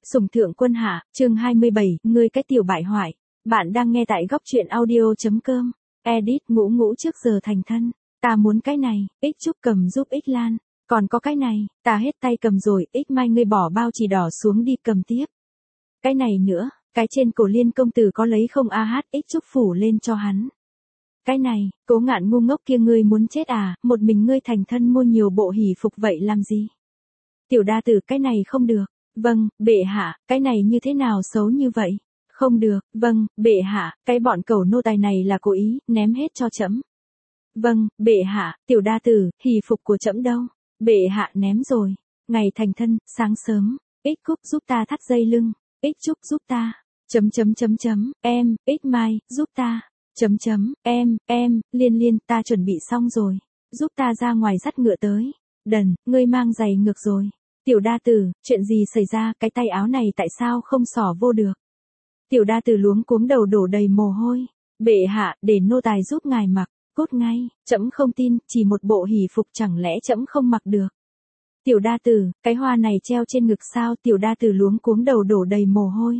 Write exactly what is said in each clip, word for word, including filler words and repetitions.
Sủng thượng quân hạ, chương hai mươi bảy, ngươi cái tiểu bại hoại. Bạn đang nghe tại góc truyện audio.com. Edit ngũ ngũ trước giờ thành thân. Ta muốn cái này, X Trúc cầm giúp X Lan. Còn có cái này, ta hết tay cầm rồi, X Mai ngươi bỏ bao chỉ đỏ xuống đi cầm tiếp. Cái này nữa, cái trên cổ Liên công tử có lấy không a hát, X Trúc phủ lên cho hắn. Cái này, Cố Ngạn ngu ngốc kia ngươi muốn chết à, một mình ngươi thành thân mua nhiều bộ hỷ phục vậy làm gì? Tiểu đa tử cái này không được. Vâng, bệ hạ, cái này như thế nào xấu như vậy? Không được, vâng, bệ hạ, cái bọn cẩu nô tài này là cố ý, ném hết cho trẫm. Vâng, bệ hạ, tiểu đa tử, hỷ phục của trẫm đâu? Bệ hạ ném rồi. Ngày thành thân, sáng sớm, X Cúc giúp ta thắt dây lưng, X Trúc giúp ta, chấm chấm chấm chấm, em, X Mai, giúp ta, chấm chấm, em, em, Liên Liên, ta chuẩn bị xong rồi, giúp ta ra ngoài dắt ngựa tới. Đần, ngươi mang giày ngược rồi. Tiểu đa tử, chuyện gì xảy ra, cái tay áo này tại sao không xỏ vô được? Tiểu đa tử luống cuống đầu đổ đầy mồ hôi. Bệ hạ, để nô tài giúp ngài mặc, cốt ngay, trẫm không tin, chỉ một bộ hỷ phục chẳng lẽ trẫm không mặc được? Tiểu đa tử, cái hoa này treo trên ngực sao? Tiểu đa tử luống cuống đầu đổ đầy mồ hôi.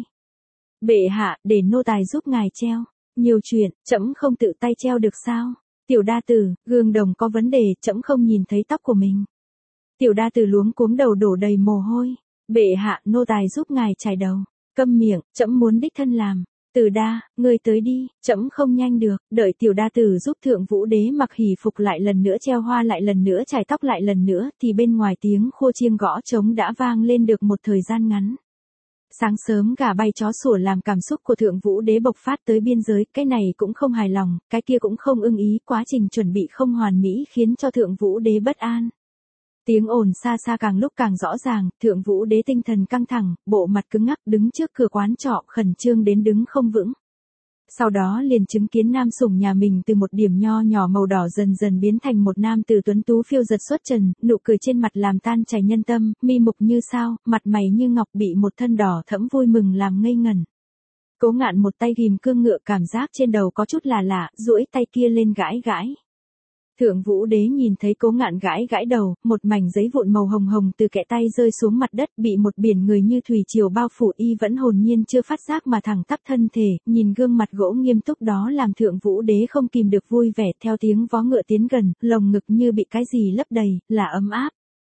Bệ hạ, để nô tài giúp ngài treo. Nhiều chuyện, trẫm không tự tay treo được sao? Tiểu đa tử, gương đồng có vấn đề, trẫm không nhìn thấy tóc của mình. Tiểu đa tử luống cuống đầu đổ đầy mồ hôi. Bệ hạ, nô tài giúp ngài chải đầu. Câm miệng, trẫm muốn đích thân làm. Từ đa, ngươi tới đi, trẫm không nhanh được. Đợi tiểu đa tử giúp thượng vũ đế mặc hỷ phục lại lần nữa, treo hoa lại lần nữa, chải tóc lại lần nữa, thì bên ngoài tiếng khua chiêng gõ trống đã vang lên được một thời gian ngắn. Sáng sớm gà bay chó sủa làm cảm xúc của thượng vũ đế bộc phát tới biên giới, cái này cũng không hài lòng, cái kia cũng không ưng ý, quá trình chuẩn bị không hoàn mỹ khiến cho thượng vũ đế bất an. Tiếng ồn xa xa càng lúc càng rõ ràng, thượng vũ đế tinh thần căng thẳng, bộ mặt cứng ngắc đứng trước cửa quán trọ khẩn trương đến đứng không vững. Sau đó liền chứng kiến nam sủng nhà mình từ một điểm nho nhỏ màu đỏ dần dần biến thành một nam tử tuấn tú phiêu giật xuất trần, nụ cười trên mặt làm tan chảy nhân tâm, mi mục như sao, mặt mày như ngọc bị một thân đỏ thẫm vui mừng làm ngây ngẩn. Cố Ngạn một tay ghim cương ngựa cảm giác trên đầu có chút là lạ, duỗi tay kia lên gãi gãi. Thượng vũ đế nhìn thấy Cố Ngạn gãi gãi đầu, một mảnh giấy vụn màu hồng hồng từ kẽ tay rơi xuống mặt đất bị một biển người như thủy triều bao phủ, y vẫn hồn nhiên chưa phát giác mà thẳng tắp thân thể, nhìn gương mặt gỗ nghiêm túc đó làm thượng vũ đế không kìm được vui vẻ, theo tiếng vó ngựa tiến gần, lồng ngực như bị cái gì lấp đầy, là ấm áp.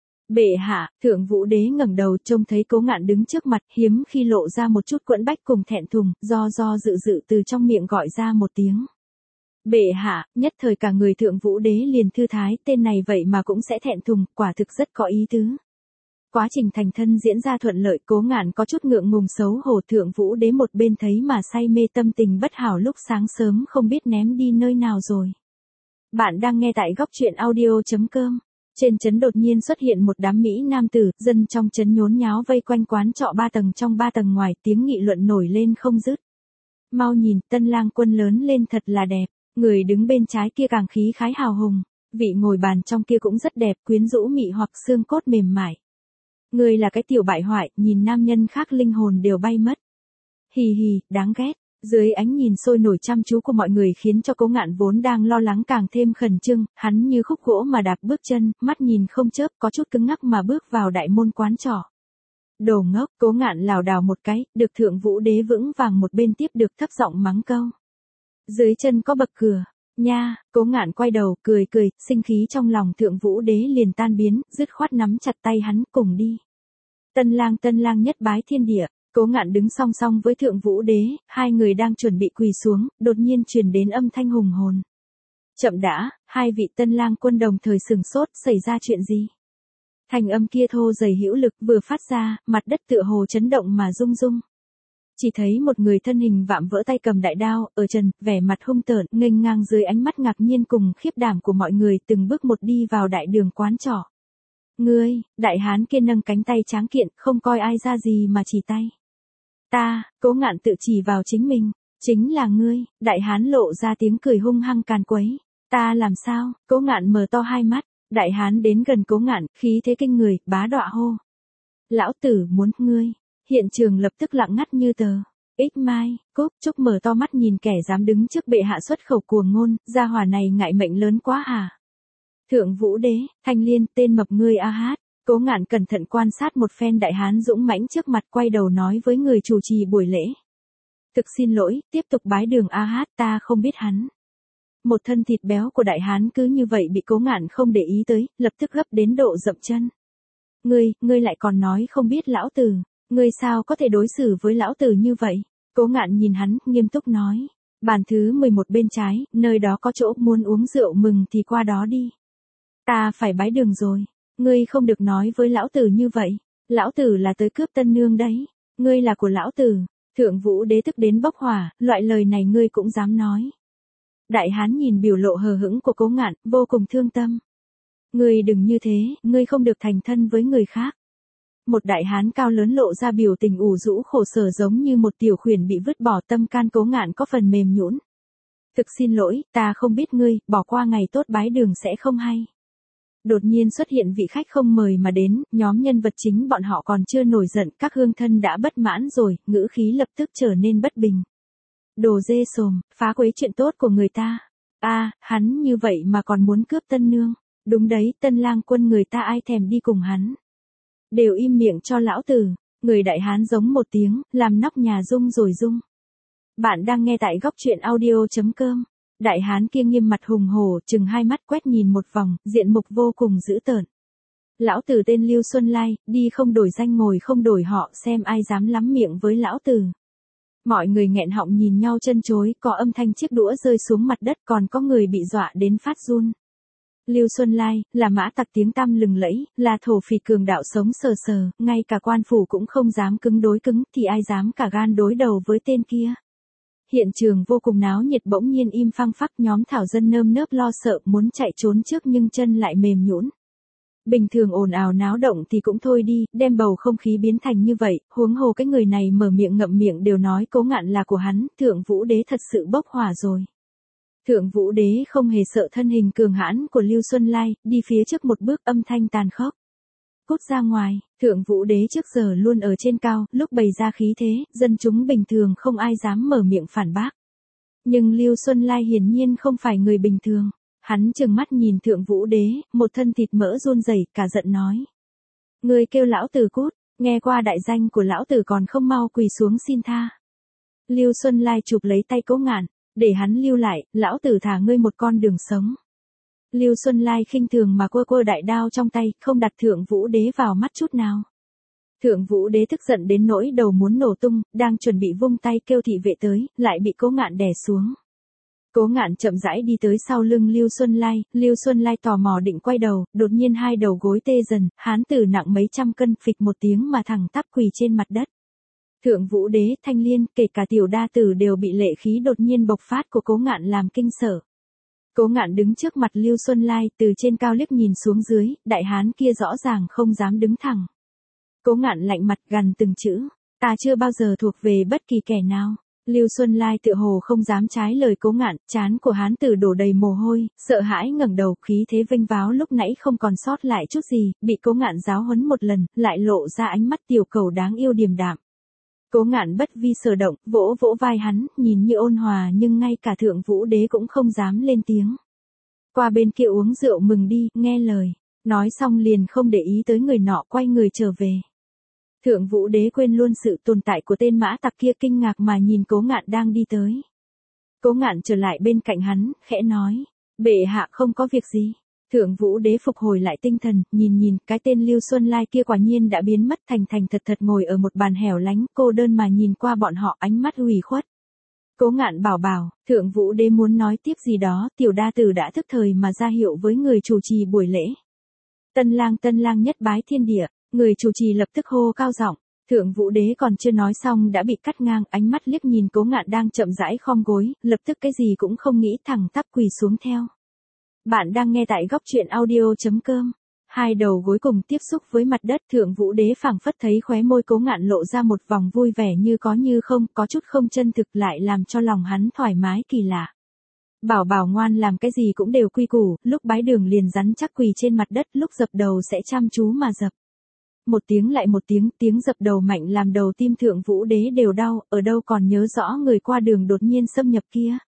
Bệ hạ, thượng vũ đế ngẩng đầu trông thấy Cố Ngạn đứng trước mặt, hiếm khi lộ ra một chút quẫn bách cùng thẹn thùng, do do dự dự từ trong miệng gọi ra một tiếng. Bệ hạ, nhất thời cả người thượng vũ đế liền thư thái, tên này vậy mà cũng sẽ thẹn thùng, quả thực rất có ý tứ. Quá trình thành thân diễn ra thuận lợi, Cố Ngạn có chút ngượng ngùng xấu hổ, thượng vũ đế một bên thấy mà say mê, tâm tình bất hảo lúc sáng sớm không biết ném đi nơi nào rồi. Bạn đang nghe tại góc truyện audio.com. Trên trấn đột nhiên xuất hiện một đám Mỹ nam tử, dân trong trấn nhốn nháo vây quanh quán trọ ba tầng trong ba tầng ngoài, tiếng nghị luận nổi lên không dứt. Mau nhìn, tân lang quân lớn lên thật là đẹp. Người đứng bên trái kia càng khí khái hào hùng, vị ngồi bàn trong kia cũng rất đẹp, quyến rũ mị hoặc xương cốt mềm mại. Người là cái tiểu bại hoại, nhìn nam nhân khác linh hồn đều bay mất. Hì hì, đáng ghét. Dưới ánh nhìn sôi nổi chăm chú của mọi người khiến cho Cố Ngạn vốn đang lo lắng càng thêm khẩn trương, hắn như khúc gỗ mà đạp bước chân, mắt nhìn không chớp, có chút cứng ngắc mà bước vào đại môn quán trọ. Đồ ngốc, Cố Ngạn lảo đảo một cái, được thượng vũ đế vững vàng một bên tiếp được thấp giọng mắng câu. Dưới chân có bậc cửa, nha, Cố Ngạn quay đầu, cười cười, sinh khí trong lòng thượng vũ đế liền tan biến, dứt khoát nắm chặt tay hắn, cùng đi. Tân lang tân lang nhất bái thiên địa, Cố Ngạn đứng song song với thượng vũ đế, hai người đang chuẩn bị quỳ xuống, đột nhiên truyền đến âm thanh hùng hồn. Chậm đã, hai vị tân lang quân đồng thời sửng sốt, xảy ra chuyện gì? Thành âm kia thô dày hữu lực vừa phát ra, mặt đất tựa hồ chấn động mà rung rung. Chỉ thấy một người thân hình vạm vỡ tay cầm đại đao, ở trần, vẻ mặt hung tợn, nghênh ngang dưới ánh mắt ngạc nhiên cùng khiếp đảm của mọi người, từng bước một đi vào đại đường quán trọ. Ngươi, đại hán kia nâng cánh tay tráng kiện, không coi ai ra gì mà chỉ tay. Ta, Cố Ngạn tự chỉ vào chính mình, chính là ngươi, đại hán lộ ra tiếng cười hung hăng càn quấy. Ta làm sao? Cố Ngạn mở to hai mắt, đại hán đến gần Cố Ngạn, khí thế kinh người, bá đọa hô. Lão tử muốn ngươi. Hiện trường lập tức lặng ngắt như tờ. X Mai, Cúc Trúc mở to mắt nhìn kẻ dám đứng trước bệ hạ xuất khẩu cuồng ngôn, gia hỏa này ngại mệnh lớn quá hả? Thượng vũ đế, Thanh Liên, tên mập ngươi a hát, Cố Ngạn cẩn thận quan sát một phen đại hán dũng mãnh trước mặt, quay đầu nói với người chủ trì buổi lễ. Thực xin lỗi, tiếp tục bái đường a hát, ta không biết hắn. Một thân thịt béo của đại hán cứ như vậy bị Cố Ngạn không để ý tới, lập tức gấp đến độ dậm chân. Ngươi, ngươi lại còn nói không biết lão tử, ngươi sao có thể đối xử với lão tử như vậy? Cố Ngạn nhìn hắn, nghiêm túc nói. Bàn thứ mười một bên trái, nơi đó có chỗ, muốn uống rượu mừng thì qua đó đi. Ta phải bái đường rồi, ngươi không được nói với lão tử như vậy, lão tử là tới cướp tân nương đấy, ngươi là của lão tử. Thượng Vũ Đế tức đến bốc hỏa, loại lời này ngươi cũng dám nói. Đại hán nhìn biểu lộ hờ hững của Cố Ngạn, vô cùng thương tâm. Ngươi đừng như thế, ngươi không được thành thân với người khác. Một đại hán cao lớn lộ ra biểu tình ủ rũ khổ sở giống như một tiểu khuyển bị vứt bỏ, tâm can Cố Ngạn có phần mềm nhũn. Thực xin lỗi, ta không biết ngươi, bỏ qua ngày tốt bái đường sẽ không hay. Đột nhiên xuất hiện vị khách không mời mà đến, nhóm nhân vật chính bọn họ còn chưa nổi giận, các hương thân đã bất mãn rồi, ngữ khí lập tức trở nên bất bình. Đồ dê sồm, phá quấy chuyện tốt của người ta. A, à, hắn như vậy mà còn muốn cướp tân nương. Đúng đấy, tân lang quân người ta ai thèm đi cùng hắn. Đều im miệng cho lão tử. Người đại hán giống một tiếng, làm nóc nhà rung rồi rung. Bạn đang nghe tại góc truyện audio chấm com. Đại hán kia nghiêm mặt hùng hổ, chừng hai mắt quét nhìn một vòng, diện mục vô cùng dữ tợn. Lão tử tên Lưu Xuân Lai, đi không đổi danh ngồi không đổi họ, xem ai dám lắm miệng với lão tử. Mọi người nghẹn họng nhìn nhau chân chối, có âm thanh chiếc đũa rơi xuống mặt đất, còn có người bị dọa đến phát run. Lưu Xuân Lai, là mã tặc tiếng tăm lừng lẫy, là thổ phỉ cường đạo sống sờ sờ, ngay cả quan phủ cũng không dám cứng đối cứng, thì ai dám cả gan đối đầu với tên kia. Hiện trường vô cùng náo nhiệt, bỗng nhiên im phăng phắc, nhóm thảo dân nơm nớp lo sợ muốn chạy trốn trước nhưng chân lại mềm nhũn. Bình thường ồn ào náo động thì cũng thôi đi, đem bầu không khí biến thành như vậy, huống hồ cái người này mở miệng ngậm miệng đều nói Cố Ngạn là của hắn, Thượng Vũ Đế thật sự bốc hỏa rồi. Thượng Vũ Đế không hề sợ thân hình cường hãn của Lưu Xuân Lai, đi phía trước một bước, âm thanh tàn khốc. Cút ra ngoài. Thượng Vũ Đế trước giờ luôn ở trên cao, lúc bày ra khí thế, dân chúng bình thường không ai dám mở miệng phản bác. Nhưng Lưu Xuân Lai hiển nhiên không phải người bình thường. Hắn trừng mắt nhìn Thượng Vũ Đế, một thân thịt mỡ run rẩy, cả giận nói. Ngươi kêu lão tử cút, nghe qua đại danh của lão tử còn không mau quỳ xuống xin tha. Lưu Xuân Lai chụp lấy tay Cố Ngạn, để hắn lưu lại, lão tử thả ngươi một con đường sống. Lưu Xuân Lai khinh thường mà quơ quơ đại đao trong tay, không đặt Thượng Vũ Đế vào mắt chút nào. Thượng Vũ Đế tức giận đến nỗi đầu muốn nổ tung, đang chuẩn bị vung tay kêu thị vệ tới, lại bị Cố Ngạn đè xuống. Cố Ngạn chậm rãi đi tới sau lưng Lưu Xuân Lai, Lưu Xuân Lai tò mò định quay đầu, đột nhiên hai đầu gối tê dần, hán tử nặng mấy trăm cân phịch một tiếng mà thẳng tắp quỳ trên mặt đất. Thượng Vũ Đế, Thanh Liên, kể cả tiểu đa tử đều bị lệ khí đột nhiên bộc phát của Cố Ngạn làm kinh sợ. Cố Ngạn đứng trước mặt Lưu Xuân Lai, từ trên cao liếc nhìn xuống dưới, đại hán kia rõ ràng không dám đứng thẳng. Cố Ngạn lạnh mặt gằn từng chữ, ta chưa bao giờ thuộc về bất kỳ kẻ nào. Lưu Xuân Lai tựa hồ không dám trái lời Cố Ngạn, trán của hán tử đổ đầy mồ hôi, sợ hãi ngẩng đầu, khí thế vênh váo lúc nãy không còn sót lại chút gì, bị Cố Ngạn giáo huấn một lần, lại lộ ra ánh mắt tiểu cầu đáng yêu điềm đạm. Cố Ngạn bất vi sở động, vỗ vỗ vai hắn, nhìn như ôn hòa nhưng ngay cả Thượng Vũ Đế cũng không dám lên tiếng. Qua bên kia uống rượu mừng đi, nghe lời. Nói xong liền không để ý tới người nọ, quay người trở về. Thượng Vũ Đế quên luôn sự tồn tại của tên mã tặc kia, kinh ngạc mà nhìn Cố Ngạn đang đi tới. Cố Ngạn trở lại bên cạnh hắn, khẽ nói, bệ hạ không có việc gì. Thượng Vũ Đế phục hồi lại tinh thần, nhìn nhìn, cái tên Lưu Xuân Lai kia quả nhiên đã biến mất, thành thành thật thật ngồi ở một bàn hẻo lánh, cô đơn mà nhìn qua bọn họ, ánh mắt ủy khuất. Cố Ngạn bảo bảo, Thượng Vũ Đế muốn nói tiếp gì đó, tiểu đa tử đã thức thời mà ra hiệu với người chủ trì buổi lễ. Tân lang tân lang nhất bái thiên địa, người chủ trì lập tức hô cao giọng. Thượng Vũ Đế còn chưa nói xong đã bị cắt ngang, ánh mắt liếc nhìn Cố Ngạn đang chậm rãi khom gối, lập tức cái gì cũng không nghĩ, thẳng tắp quỳ xuống theo. Bạn đang nghe tại góc truyện audio chấm com. Hai đầu gối cùng tiếp xúc với mặt đất, Thượng Vũ Đế phảng phất thấy khóe môi Cố Ngạn lộ ra một vòng vui vẻ như có như không, có chút không chân thực, lại làm cho lòng hắn thoải mái kỳ lạ. Bảo bảo ngoan làm cái gì cũng đều quy củ, lúc bái đường liền rắn chắc quỳ trên mặt đất, lúc dập đầu sẽ chăm chú mà dập. Một tiếng lại một tiếng, tiếng dập đầu mạnh làm đầu tim Thượng Vũ Đế đều đau, ở đâu còn nhớ rõ người qua đường đột nhiên xâm nhập kia.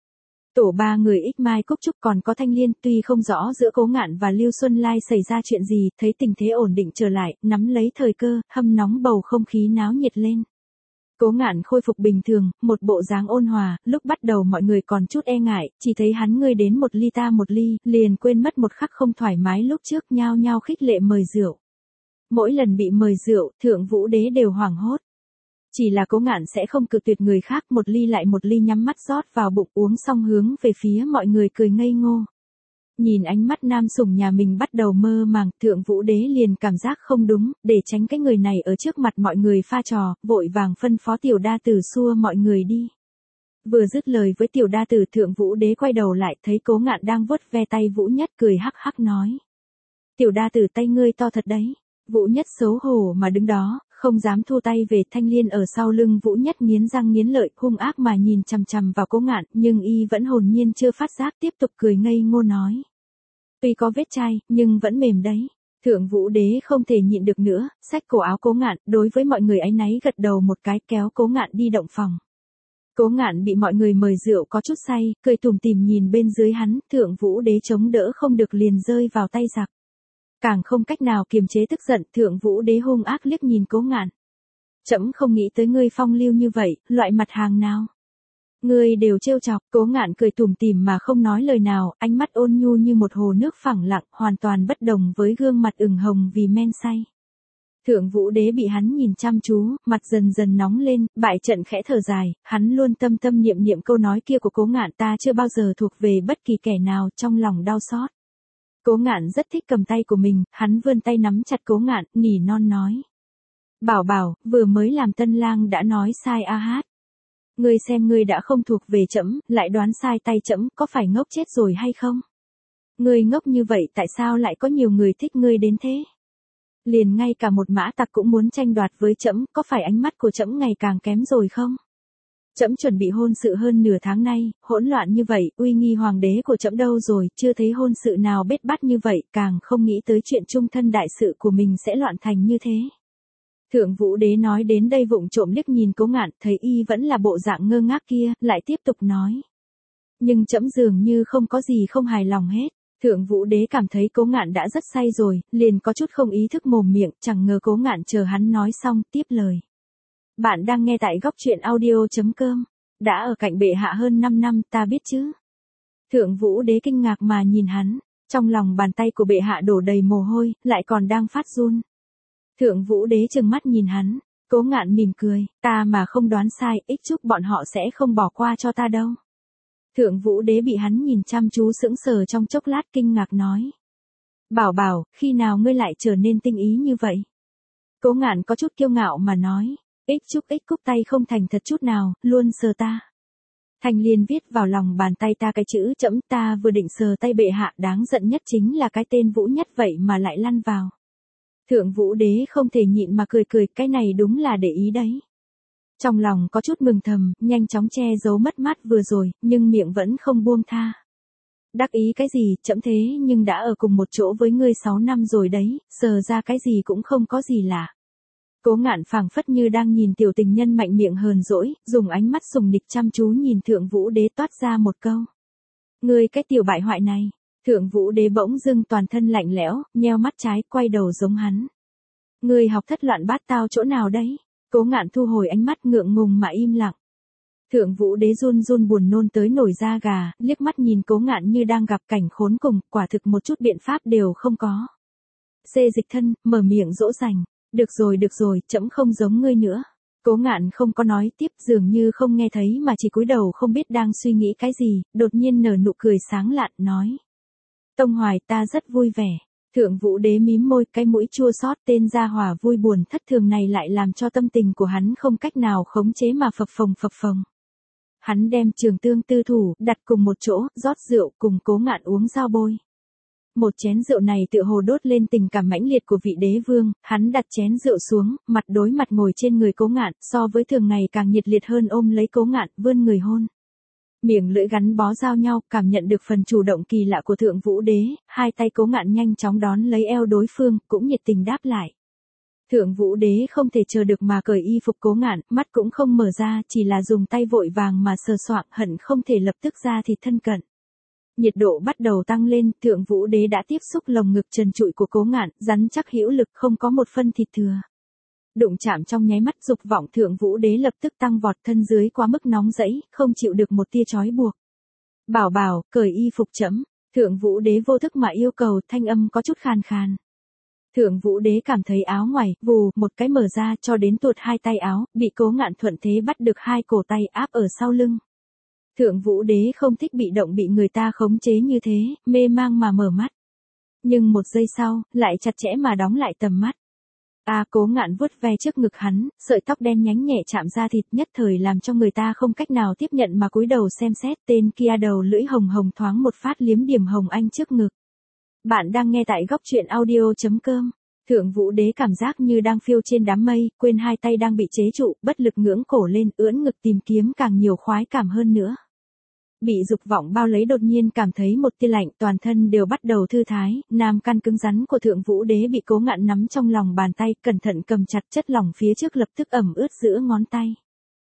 Tổ ba người Ích Mai Cúc Trúc còn có Thanh Liên, tuy không rõ giữa Cố Ngạn và Lưu Xuân Lai xảy ra chuyện gì, thấy tình thế ổn định trở lại, nắm lấy thời cơ, hâm nóng bầu không khí náo nhiệt lên. Cố Ngạn khôi phục bình thường, một bộ dáng ôn hòa, lúc bắt đầu mọi người còn chút e ngại, chỉ thấy hắn ngươi đến một ly ta một ly, liền quên mất một khắc không thoải mái lúc trước, nhao nhao khích lệ mời rượu. Mỗi lần bị mời rượu, Thượng Vũ Đế đều hoảng hốt. Chỉ là Cố Ngạn sẽ không cự tuyệt người khác, một ly lại một ly nhắm mắt rót vào bụng, uống xong hướng về phía mọi người cười ngây ngô. Nhìn ánh mắt nam sủng nhà mình bắt đầu mơ màng, Thượng Vũ Đế liền cảm giác không đúng, để tránh cái người này ở trước mặt mọi người pha trò, vội vàng phân phó tiểu đa tử xua mọi người đi. Vừa dứt lời với tiểu đa tử, Thượng Vũ Đế quay đầu lại, thấy Cố Ngạn đang vuốt ve tay Vũ Nhất, cười hắc hắc nói: "Tiểu đa tử, tay ngươi to thật đấy." Vũ Nhất xấu hổ mà đứng đó, không dám thu tay về. Thanh Liên ở sau lưng Vũ Nhất nghiến răng nghiến lợi, hung ác mà nhìn chằm chằm vào Cố Ngạn, nhưng y vẫn hồn nhiên chưa phát giác, tiếp tục cười ngây ngô nói: "Tuy có vết chai, nhưng vẫn mềm đấy." Thượng Vũ Đế không thể nhịn được nữa, xách cổ áo Cố Ngạn, đối với mọi người áy náy gật đầu một cái, kéo Cố Ngạn đi động phòng. Cố Ngạn bị mọi người mời rượu có chút say, cười tủm tỉm nhìn bên dưới hắn, Thượng Vũ Đế chống đỡ không được liền rơi vào tay giặc. Càng không cách nào kiềm chế tức giận, Thượng Vũ Đế hung ác liếc nhìn Cố Ngạn. "Trẫm không nghĩ tới ngươi phong lưu như vậy, loại mặt hàng nào? Ngươi đều trêu chọc." Cố Ngạn cười tủm tỉm mà không nói lời nào, ánh mắt ôn nhu như một hồ nước phẳng lặng, hoàn toàn bất đồng với gương mặt ửng hồng vì men say. Thượng Vũ Đế bị hắn nhìn chăm chú, mặt dần dần nóng lên, bại trận khẽ thở dài, hắn luôn tâm tâm niệm niệm câu nói kia của Cố Ngạn: "Ta chưa bao giờ thuộc về bất kỳ kẻ nào", trong lòng đau xót. Cố Ngạn rất thích cầm tay của mình, hắn vươn tay nắm chặt Cố Ngạn, nỉ non nói: "Bảo bảo, vừa mới làm tân lang đã nói sai a hát. Ngươi xem ngươi đã không thuộc về trẫm, lại đoán sai tay trẫm, có phải ngốc chết rồi hay không? Ngươi ngốc như vậy tại sao lại có nhiều người thích ngươi đến thế? Liền ngay cả một mã tặc cũng muốn tranh đoạt với trẫm, có phải ánh mắt của trẫm ngày càng kém rồi không? Trẫm chuẩn bị hôn sự hơn nửa tháng nay, hỗn loạn như vậy, uy nghi hoàng đế của trẫm đâu rồi, chưa thấy hôn sự nào bết bát như vậy, càng không nghĩ tới chuyện trung thân đại sự của mình sẽ loạn thành như thế." Thượng Vũ Đế nói đến đây vụng trộm liếc nhìn Cố Ngạn, thấy y vẫn là bộ dạng ngơ ngác kia, lại tiếp tục nói: "Nhưng trẫm dường như không có gì không hài lòng hết." Thượng Vũ Đế cảm thấy Cố Ngạn đã rất say rồi, liền có chút không ý thức mồm miệng, chẳng ngờ Cố Ngạn chờ hắn nói xong, tiếp lời: "Bạn đang nghe tại góc truyện audio chấm com. Đã ở cạnh bệ hạ hơn năm năm, ta biết chứ." Thượng Vũ Đế kinh ngạc mà nhìn hắn, trong lòng bàn tay của bệ hạ đổ đầy mồ hôi, lại còn đang phát run. Thượng Vũ Đế trừng mắt nhìn hắn, Cố Ngạn mỉm cười: "Ta mà không đoán sai, Ích Trúc bọn họ sẽ không bỏ qua cho ta đâu." Thượng Vũ Đế bị hắn nhìn chăm chú sững sờ trong chốc lát, kinh ngạc nói: "Bảo bảo, khi nào ngươi lại trở nên tinh ý như vậy?" Cố Ngạn có chút kiêu ngạo mà nói: "Ích Trúc Ích Cúc tay không thành thật chút nào, luôn sờ ta. Thanh Liên viết vào lòng bàn tay ta cái chữ trẫm, ta vừa định sờ tay bệ hạ, đáng giận nhất chính là cái tên Vũ Nhất vậy mà lại lăn vào." Thượng Vũ Đế không thể nhịn mà cười cười, cái này đúng là để ý đấy. Trong lòng có chút mừng thầm, nhanh chóng che giấu mất mát vừa rồi, nhưng miệng vẫn không buông tha. "Đắc ý cái gì, trẫm thế nhưng đã ở cùng một chỗ với ngươi sáu năm rồi đấy, sờ ra cái gì cũng không có gì lạ." Cố Ngạn phảng phất như đang nhìn tiểu tình nhân mạnh miệng hờn dỗi, dùng ánh mắt sùng nịch chăm chú nhìn Thượng Vũ Đế, toát ra một câu: "Ngươi cái tiểu bại hoại này." Thượng Vũ Đế bỗng dưng toàn thân lạnh lẽo, nheo mắt trái, quay đầu giống hắn: "Ngươi học thất loạn bát tao chỗ nào đấy?" Cố Ngạn thu hồi ánh mắt, ngượng ngùng mà im lặng. Thượng Vũ Đế run run buồn nôn tới nổi da gà, liếc mắt nhìn Cố Ngạn như đang gặp cảnh khốn cùng, quả thực một chút biện pháp đều không có. Xê dịch thân, mở miệng dỗ dành: "Được rồi được rồi, trẫm không giống ngươi nữa." Cố Ngạn không có nói tiếp, dường như không nghe thấy mà chỉ cúi đầu không biết đang suy nghĩ cái gì, đột nhiên nở nụ cười sáng lạn, nói: "Tông Hoài, ta rất vui vẻ." Thượng Vũ Đế mím môi, cái mũi chua xót, tên gia hỏa vui buồn thất thường này lại làm cho tâm tình của hắn không cách nào khống chế mà phập phồng phập phồng. Hắn đem Trường Tương Tư thủ đặt cùng một chỗ, rót rượu cùng Cố Ngạn uống giao bôi. Một chén rượu này tựa hồ đốt lên tình cảm mãnh liệt của vị đế vương, hắn đặt chén rượu xuống, mặt đối mặt ngồi trên người Cố Ngạn, so với thường ngày càng nhiệt liệt hơn, ôm lấy Cố Ngạn, vươn người hôn. Miệng lưỡi gắn bó giao nhau, cảm nhận được phần chủ động kỳ lạ của Thượng Vũ Đế, hai tay Cố Ngạn nhanh chóng đón lấy eo đối phương, cũng nhiệt tình đáp lại. Thượng Vũ Đế không thể chờ được mà cởi y phục Cố Ngạn, mắt cũng không mở ra, chỉ là dùng tay vội vàng mà sờ soạng, hận không thể lập tức ra thịt thân cận. Nhiệt độ bắt đầu tăng lên, Thượng Vũ Đế đã tiếp xúc lồng ngực trần trụi của Cố Ngạn, rắn chắc hữu lực, không có một phân thịt thừa. Đụng chạm trong nháy mắt, dục vọng Thượng Vũ Đế lập tức tăng vọt, thân dưới quá mức nóng rẫy, không chịu được một tia trói buộc. Bảo bảo, cởi y phục chẫm. Thượng Vũ Đế vô thức mà yêu cầu, thanh âm có chút khàn khàn. Thượng Vũ Đế cảm thấy áo ngoài, vù, một cái mở ra cho đến tuột hai tay áo, bị Cố Ngạn thuận thế bắt được hai cổ tay áp ở sau lưng. Thượng Vũ Đế không thích bị động bị người ta khống chế như thế, mê mang mà mở mắt. Nhưng một giây sau, lại chặt chẽ mà đóng lại tầm mắt. A Cố Ngạn vuốt ve trước ngực hắn, sợi tóc đen nhánh nhẹ chạm ra thịt, nhất thời làm cho người ta không cách nào tiếp nhận mà cúi đầu xem xét. Tên kia đầu lưỡi hồng hồng thoáng một phát liếm điểm hồng anh trước ngực. Bạn đang nghe tại góc truyện audio chấm com. Thượng Vũ Đế cảm giác như đang phiêu trên đám mây, quên hai tay đang bị chế trụ, bất lực ngưỡng cổ lên, ưỡn ngực tìm kiếm càng nhiều khoái cảm hơn nữa. Bị dục vọng bao lấy đột nhiên cảm thấy một tia lạnh, toàn thân đều bắt đầu thư thái, nam căn cứng rắn của Thượng Vũ Đế bị Cố Ngạn nắm trong lòng bàn tay, cẩn thận cầm chặt, chất lỏng phía trước lập tức ẩm ướt giữa ngón tay.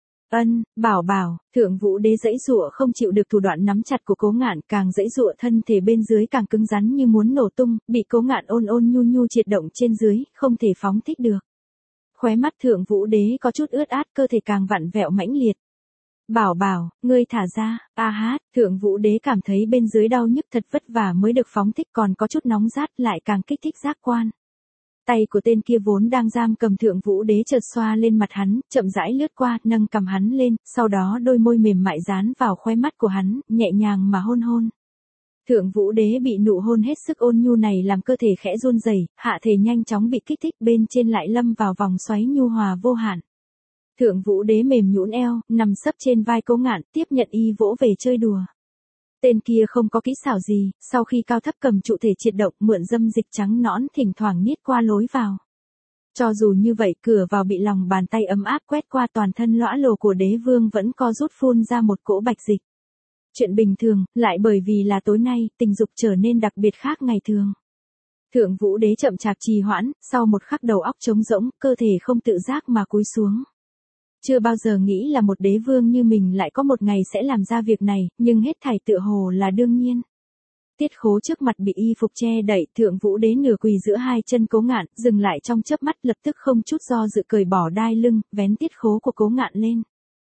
Ân, bảo bảo, Thượng Vũ Đế giãy giụa không chịu được thủ đoạn nắm chặt của Cố Ngạn, càng giãy giụa thân thể bên dưới càng cứng rắn như muốn nổ tung, bị Cố Ngạn ôn ôn nhu nhu triệt động trên dưới, không thể phóng thích được. Khóe mắt Thượng Vũ Đế có chút ướt át, cơ thể càng vặn vẹo mãnh liệt. Bảo bảo, ngươi thả ra, a hát, Thượng Vũ Đế cảm thấy bên dưới đau nhức thật vất vả mới được phóng thích, còn có chút nóng rát, lại càng kích thích giác quan. Tay của tên kia vốn đang giam cầm Thượng Vũ Đế chợt xoa lên mặt hắn, chậm rãi lướt qua, nâng cầm hắn lên, sau đó đôi môi mềm mại dán vào khóe mắt của hắn, nhẹ nhàng mà hôn hôn. Thượng Vũ Đế bị nụ hôn hết sức ôn nhu này làm cơ thể khẽ run rẩy, hạ thể nhanh chóng bị kích thích, bên trên lại lâm vào vòng xoáy nhu hòa vô hạn. Thượng Vũ Đế mềm nhũn eo, nằm sấp trên vai Cố Ngạn, tiếp nhận y vỗ về chơi đùa. Tên kia không có kỹ xảo gì, sau khi cao thấp cầm trụ thể triệt động, mượn dâm dịch trắng nõn thỉnh thoảng niết qua lối vào. Cho dù như vậy, cửa vào bị lòng bàn tay ấm áp quét qua, toàn thân lõa lồ của đế vương vẫn co rút phun ra một cỗ bạch dịch. Chuyện bình thường, lại bởi vì là tối nay, tình dục trở nên đặc biệt khác ngày thường. Thượng Vũ Đế chậm chạp trì hoãn, sau một khắc đầu óc trống rỗng, cơ thể không tự giác mà cúi xuống. Chưa bao giờ nghĩ là một đế vương như mình lại có một ngày sẽ làm ra việc này, nhưng hết thảy tựa hồ là đương nhiên. Tiết Khố trước mặt bị y phục che đậy, Thượng Vũ Đế nửa quỳ giữa hai chân Cố Ngạn, dừng lại trong chớp mắt, lập tức không chút do dự cởi bỏ đai lưng, vén Tiết Khố của Cố Ngạn lên.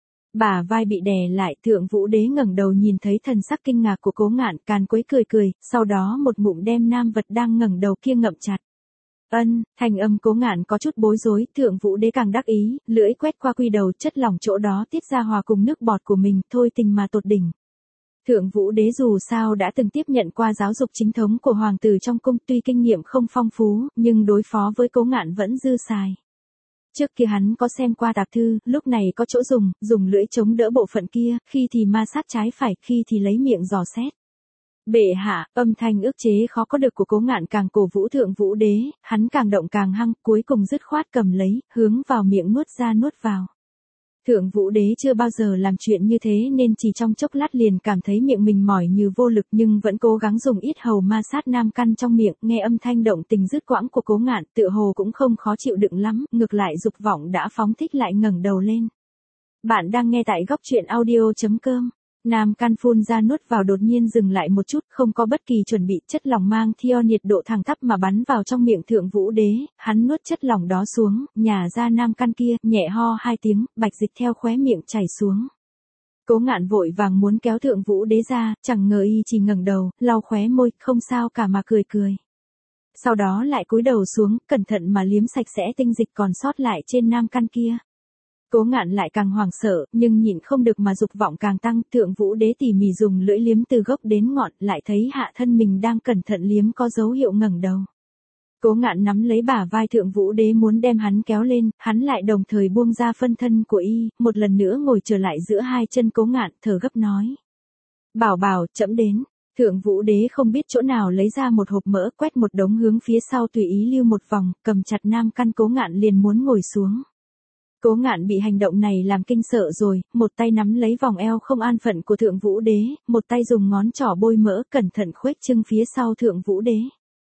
Bả vai bị đè lại, Thượng Vũ Đế ngẩng đầu nhìn thấy thần sắc kinh ngạc của Cố Ngạn, càn quấy cười cười, sau đó một ngụm đem nam vật đang ngẩng đầu kia ngậm chặt. Ân, thành âm Cố Ngạn có chút bối rối, Thượng Vũ Đế càng đắc ý, lưỡi quét qua quy đầu, chất lỏng chỗ đó tiết ra hòa cùng nước bọt của mình, thôi tình mà tột đỉnh. Thượng Vũ Đế dù sao đã từng tiếp nhận qua giáo dục chính thống của hoàng tử trong cung, tuy kinh nghiệm không phong phú, nhưng đối phó với Cố Ngạn vẫn dư xài. Trước kia hắn có xem qua tạp thư, lúc này có chỗ dùng, dùng lưỡi chống đỡ bộ phận kia, khi thì ma sát trái phải, khi thì lấy miệng dò xét. Bệ hạ, âm thanh ức chế khó có được của Cố Ngạn càng cổ vũ Thượng Vũ Đế, hắn càng động càng hăng, cuối cùng dứt khoát cầm lấy, hướng vào miệng nuốt ra nuốt vào. Thượng Vũ Đế chưa bao giờ làm chuyện như thế nên chỉ trong chốc lát liền cảm thấy miệng mình mỏi như vô lực, nhưng vẫn cố gắng dùng yết hầu ma sát nam căn trong miệng, nghe âm thanh động tình dứt quãng của Cố Ngạn, tựa hồ cũng không khó chịu đựng lắm, ngược lại dục vọng đã phóng thích lại ngẩng đầu lên. Bạn đang nghe tại góc truyện audio chấm com. Nam căn phun ra nuốt vào đột nhiên dừng lại một chút, không có bất kỳ chuẩn bị, chất lỏng mang theo nhiệt độ thẳng tắp mà bắn vào trong miệng Thượng Vũ Đế, hắn nuốt chất lỏng đó xuống, nhả ra nam căn kia, nhẹ ho hai tiếng, bạch dịch theo khóe miệng chảy xuống. Cố Ngạn vội vàng muốn kéo Thượng Vũ Đế ra, chẳng ngờ y chỉ ngẩng đầu, lau khóe môi, không sao cả mà cười cười. Sau đó lại cúi đầu xuống, cẩn thận mà liếm sạch sẽ tinh dịch còn sót lại trên nam căn kia. Cố Ngạn lại càng hoảng sợ, nhưng nhịn không được mà dục vọng càng tăng, Thượng Vũ Đế tỉ mỉ dùng lưỡi liếm từ gốc đến ngọn, lại thấy hạ thân mình đang cẩn thận liếm có dấu hiệu ngẩng đầu. Cố Ngạn nắm lấy bả vai Thượng Vũ Đế muốn đem hắn kéo lên, hắn lại đồng thời buông ra phân thân của y, một lần nữa ngồi trở lại giữa hai chân Cố Ngạn, thở gấp nói: "Bảo bảo, trẫm đến." Thượng Vũ Đế không biết chỗ nào lấy ra một hộp mỡ, quét một đống hướng phía sau tùy ý lưu một vòng, cầm chặt nam căn Cố Ngạn liền muốn ngồi xuống. Cố Ngạn bị hành động này làm kinh sợ rồi, một tay nắm lấy vòng eo không an phận của Thượng Vũ Đế, một tay dùng ngón trỏ bôi mỡ cẩn thận khuếch trưng phía sau Thượng Vũ Đế.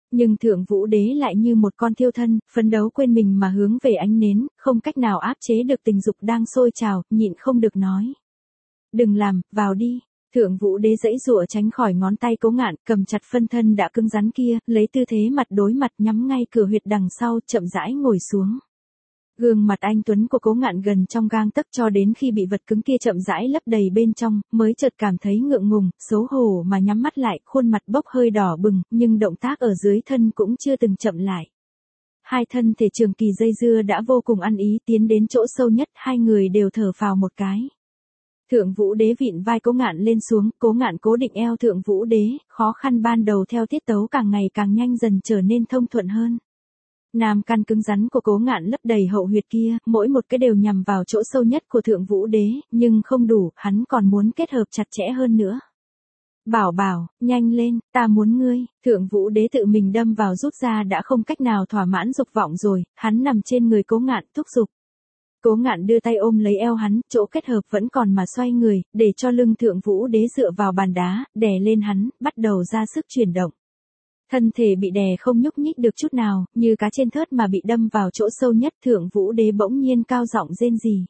Nhưng Thượng Vũ Đế lại như một con thiêu thân, phấn đấu quên mình mà hướng về ánh nến, không cách nào áp chế được tình dục đang sôi trào, nhịn không được nói. Đừng làm, vào đi. Thượng Vũ Đế giãy giụa tránh khỏi ngón tay Cố Ngạn, cầm chặt phân thân đã cứng rắn kia, lấy tư thế mặt đối mặt nhắm ngay cửa huyệt đằng sau, chậm rãi ngồi xuống. Gương mặt anh tuấn của Cố Ngạn gần trong gang tấc cho đến khi bị vật cứng kia chậm rãi lấp đầy bên trong, mới chợt cảm thấy ngượng ngùng, xấu hổ mà nhắm mắt lại, khuôn mặt bốc hơi đỏ bừng, nhưng động tác ở dưới thân cũng chưa từng chậm lại. Hai thân thể trường kỳ dây dưa đã vô cùng ăn ý, tiến đến chỗ sâu nhất, hai người đều thở phào một cái. Thượng Vũ Đế vịn vai Cố Ngạn lên xuống, Cố Ngạn cố định eo Thượng Vũ Đế, khó khăn ban đầu theo tiết tấu càng ngày càng nhanh dần trở nên thông thuận hơn. Nam căn cứng rắn của Cố Ngạn lấp đầy hậu huyệt kia, mỗi một cái đều nhằm vào chỗ sâu nhất của Thượng Vũ Đế, nhưng không đủ, hắn còn muốn kết hợp chặt chẽ hơn nữa. Bảo bảo, nhanh lên, ta muốn ngươi. Thượng Vũ Đế tự mình đâm vào rút ra đã không cách nào thỏa mãn dục vọng rồi, hắn nằm trên người Cố Ngạn thúc giục. Cố Ngạn đưa tay ôm lấy eo hắn, chỗ kết hợp vẫn còn mà xoay người, để cho lưng Thượng Vũ Đế dựa vào bàn đá, đè lên hắn, bắt đầu ra sức chuyển động. Thân thể bị đè không nhúc nhích được chút nào, như cá trên thớt mà bị đâm vào chỗ sâu nhất. Thượng Vũ Đế bỗng nhiên cao giọng rên rỉ.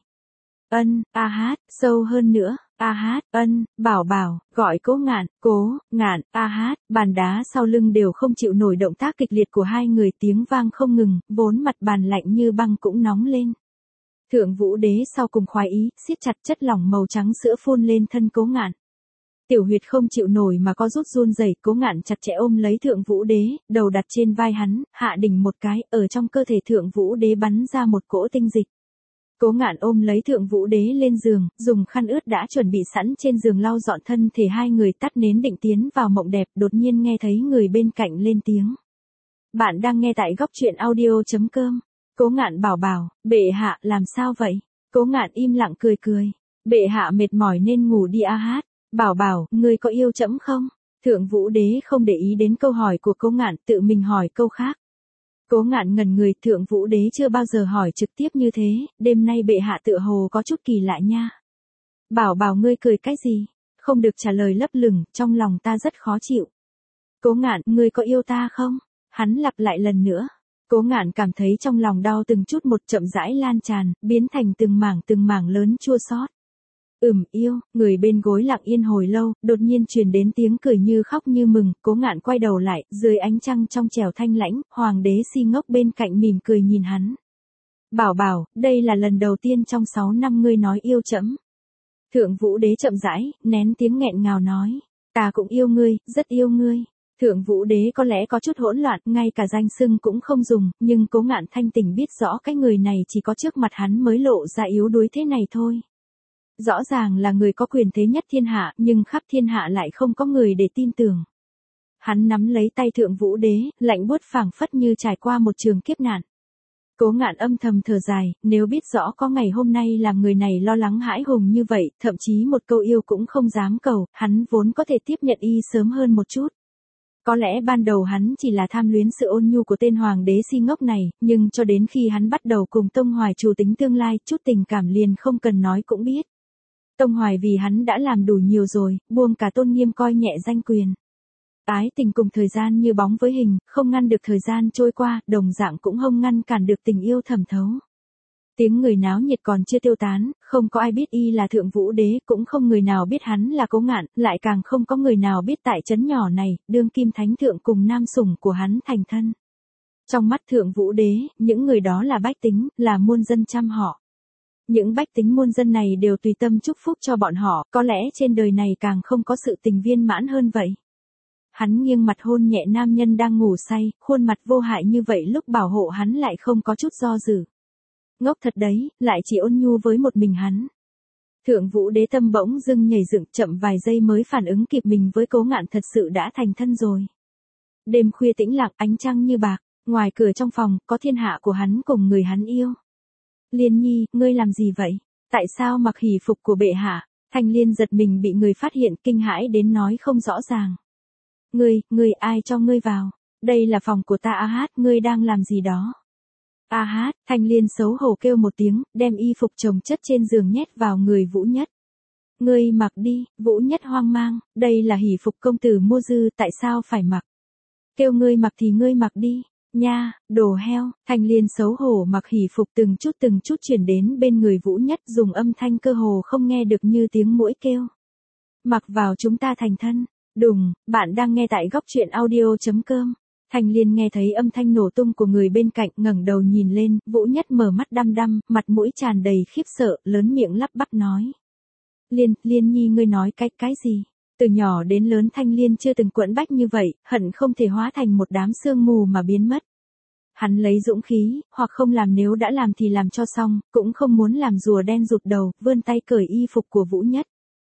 Ân, a hát, sâu hơn nữa, a hát, ân, bảo bảo, gọi Cố Ngạn, Cố, Ngạn, a hát, bàn đá sau lưng đều không chịu nổi động tác kịch liệt của hai người, tiếng vang không ngừng, vốn mặt bàn lạnh như băng cũng nóng lên. Thượng Vũ Đế sau cùng khoái ý, siết chặt chất lỏng màu trắng sữa phun lên thân Cố Ngạn. Tiểu huyệt không chịu nổi mà có rút run rẩy, Cố Ngạn chặt chẽ ôm lấy Thượng Vũ Đế, đầu đặt trên vai hắn, hạ đỉnh một cái, ở trong cơ thể Thượng Vũ Đế bắn ra một cỗ tinh dịch. Cố Ngạn ôm lấy Thượng Vũ Đế lên giường, dùng khăn ướt đã chuẩn bị sẵn trên giường lau dọn thân thể hai người, tắt nến định tiến vào mộng đẹp, đột nhiên nghe thấy người bên cạnh lên tiếng. Bạn đang nghe tại góc truyện audio chấm com. Cố Ngạn bảo bảo, bệ hạ làm sao vậy? Cố Ngạn im lặng cười cười. Bệ hạ mệt mỏi nên ngủ đi a hát. Bảo bảo, ngươi có yêu trẫm không? Thượng Vũ Đế không để ý đến câu hỏi của Cố Ngạn, tự mình hỏi câu khác. Cố Ngạn ngẩn người, Thượng Vũ Đế chưa bao giờ hỏi trực tiếp như thế, đêm nay bệ hạ tựa hồ có chút kỳ lạ nha. Bảo bảo ngươi cười cái gì? Không được trả lời lấp lửng, trong lòng ta rất khó chịu. Cố Ngạn, ngươi có yêu ta không? Hắn lặp lại lần nữa. Cố Ngạn cảm thấy trong lòng đau từng chút một, chậm rãi lan tràn, biến thành từng mảng từng mảng lớn chua xót. Ừm, yêu. Người bên gối lặng yên hồi lâu, đột nhiên truyền đến tiếng cười như khóc như mừng. Cố Ngạn quay đầu lại, dưới ánh trăng trong trẻo thanh lãnh, Hoàng đế Si Ngốc bên cạnh mỉm cười nhìn hắn. Bảo bảo, đây là lần đầu tiên trong sáu năm ngươi nói yêu trẫm. Thượng Vũ Đế chậm rãi, nén tiếng nghẹn ngào nói. Ta cũng yêu ngươi, rất yêu ngươi. Thượng Vũ Đế có lẽ có chút hỗn loạn, ngay cả danh xưng cũng không dùng, nhưng Cố Ngạn thanh tỉnh biết rõ cái người này chỉ có trước mặt hắn mới lộ ra yếu đuối thế này thôi. Rõ ràng là người có quyền thế nhất thiên hạ, nhưng khắp thiên hạ lại không có người để tin tưởng. Hắn nắm lấy tay Thượng Vũ Đế, lạnh buốt phảng phất như trải qua một trường kiếp nạn. Cố Ngạn âm thầm thở dài, nếu biết rõ có ngày hôm nay làm người này lo lắng hãi hùng như vậy, thậm chí một câu yêu cũng không dám cầu, hắn vốn có thể tiếp nhận y sớm hơn một chút. Có lẽ ban đầu hắn chỉ là tham luyến sự ôn nhu của tên Hoàng đế Si Ngốc này, nhưng cho đến khi hắn bắt đầu cùng Tông Hoài chủ tính tương lai, chút tình cảm liền không cần nói cũng biết. Tông Hoài vì hắn đã làm đủ nhiều rồi, buông cả tôn nghiêm coi nhẹ danh quyền. Ái tình cùng thời gian như bóng với hình, không ngăn được thời gian trôi qua, đồng dạng cũng không ngăn cản được tình yêu thẩm thấu. Tiếng người náo nhiệt còn chưa tiêu tán, không có ai biết y là Thượng Vũ Đế, cũng không người nào biết hắn là Cố Ngạn, lại càng không có người nào biết tại trấn nhỏ này, đương kim thánh thượng cùng nam sủng của hắn thành thân. Trong mắt Thượng Vũ Đế, những người đó là bách tính, là muôn dân trăm họ. Những bách tính muôn dân này đều tùy tâm chúc phúc cho bọn họ, có lẽ trên đời này càng không có sự tình viên mãn hơn vậy. Hắn nghiêng mặt hôn nhẹ nam nhân đang ngủ say, khuôn mặt vô hại như vậy lúc bảo hộ hắn lại không có chút do dự. Ngốc thật đấy, lại chỉ ôn nhu với một mình hắn. Thượng Vũ Đế tâm bỗng dưng nhảy dựng, chậm vài giây mới phản ứng kịp mình với Cố Ngạn thật sự đã thành thân rồi. Đêm khuya tĩnh lặng, ánh trăng như bạc, ngoài cửa trong phòng, có thiên hạ của hắn cùng người hắn yêu. Liên Nhi, ngươi làm gì vậy? Tại sao mặc hỷ phục của bệ hạ? Thanh Liên giật mình bị người phát hiện, kinh hãi đến nói không rõ ràng. Ngươi, ngươi ai cho ngươi vào? Đây là phòng của ta a hát, ngươi đang làm gì đó? A hát, Thanh Liên xấu hổ kêu một tiếng, đem y phục chồng chất trên giường nhét vào người Vũ Nhất. Ngươi mặc đi. Vũ Nhất hoang mang, đây là hỷ phục công tử mua dư, tại sao phải mặc? Kêu ngươi mặc thì ngươi mặc đi. Nha, đồ heo. Thanh Liên xấu hổ mặc hỉ phục từng chút từng chút chuyển đến bên người Vũ Nhất, dùng âm thanh cơ hồ không nghe được như tiếng muỗi kêu. Mặc vào chúng ta thành thân. Đùng, bạn đang nghe tại góc truyện audio.com. Thanh Liên nghe thấy âm thanh nổ tung của người bên cạnh, ngẩng đầu nhìn lên, Vũ Nhất mở mắt đăm đăm, mặt mũi tràn đầy khiếp sợ, lớn miệng lắp bắp nói. Liên, Liên nhi ngươi nói cái, cái gì? Từ nhỏ đến lớn Thanh Liên chưa từng quẫn bách như vậy, hận không thể hóa thành một đám sương mù mà biến mất. Hắn lấy dũng khí, hoặc không làm nếu đã làm thì làm cho xong, cũng không muốn làm rùa đen rụt đầu, vươn tay cởi y phục của Vũ Nhất.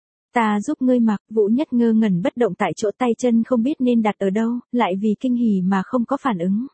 Ta giúp ngươi mặc. Vũ Nhất ngơ ngẩn bất động tại chỗ, tay chân không biết nên đặt ở đâu, lại vì kinh hỉ mà không có phản ứng.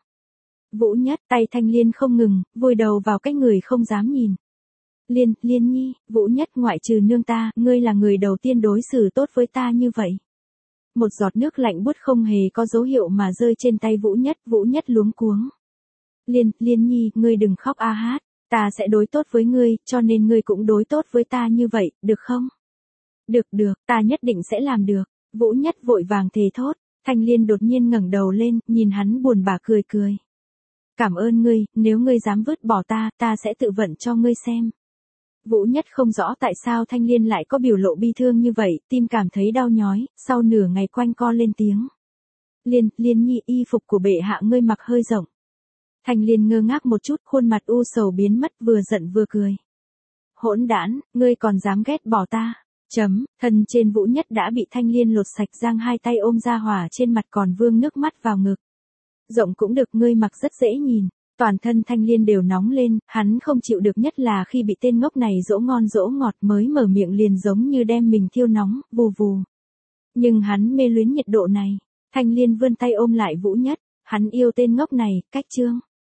Vũ Nhất, tay Thanh Liên không ngừng, vùi đầu vào cái người không dám nhìn. Liên, Liên nhi, Vũ Nhất ngoại trừ nương ta, ngươi là người đầu tiên đối xử tốt với ta như vậy. Một giọt nước lạnh buốt không hề có dấu hiệu mà rơi trên tay Vũ Nhất, Vũ Nhất luống cuống. Liên, Liên nhi, ngươi đừng khóc a hát, ta sẽ đối tốt với ngươi, cho nên ngươi cũng đối tốt với ta như vậy, được không? Được được, ta nhất định sẽ làm được. Vũ Nhất vội vàng thề thốt. Thanh Liên đột nhiên ngẩng đầu lên, nhìn hắn buồn bã cười cười. Cảm ơn ngươi, nếu ngươi dám vứt bỏ ta, ta sẽ tự vận cho ngươi xem. Vũ Nhất không rõ tại sao Thanh Liên lại có biểu lộ bi thương như vậy, tim cảm thấy đau nhói, sau nửa ngày quanh co lên tiếng. Liên, Liên nhi, y phục của bệ hạ ngươi mặc hơi rộng. Thanh Liên ngơ ngác một chút, khuôn mặt u sầu biến mất, vừa giận vừa cười. Hỗn đản, ngươi còn dám ghét bỏ ta. Chấm, thân trên Vũ Nhất đã bị Thanh Liên lột sạch, giang hai tay ôm ra hỏa trên mặt còn vương nước mắt vào ngực. Rộng cũng được, ngươi mặc rất dễ nhìn. Toàn thân Thanh Liên đều nóng lên, hắn không chịu được nhất là khi bị tên ngốc này dỗ ngon dỗ ngọt, mới mở miệng liền giống như đem mình thiêu nóng, vù vù. Nhưng hắn mê luyến nhiệt độ này. Thanh Liên vươn tay ôm lại Vũ Nhất, hắn yêu tên ngốc này, cách chương.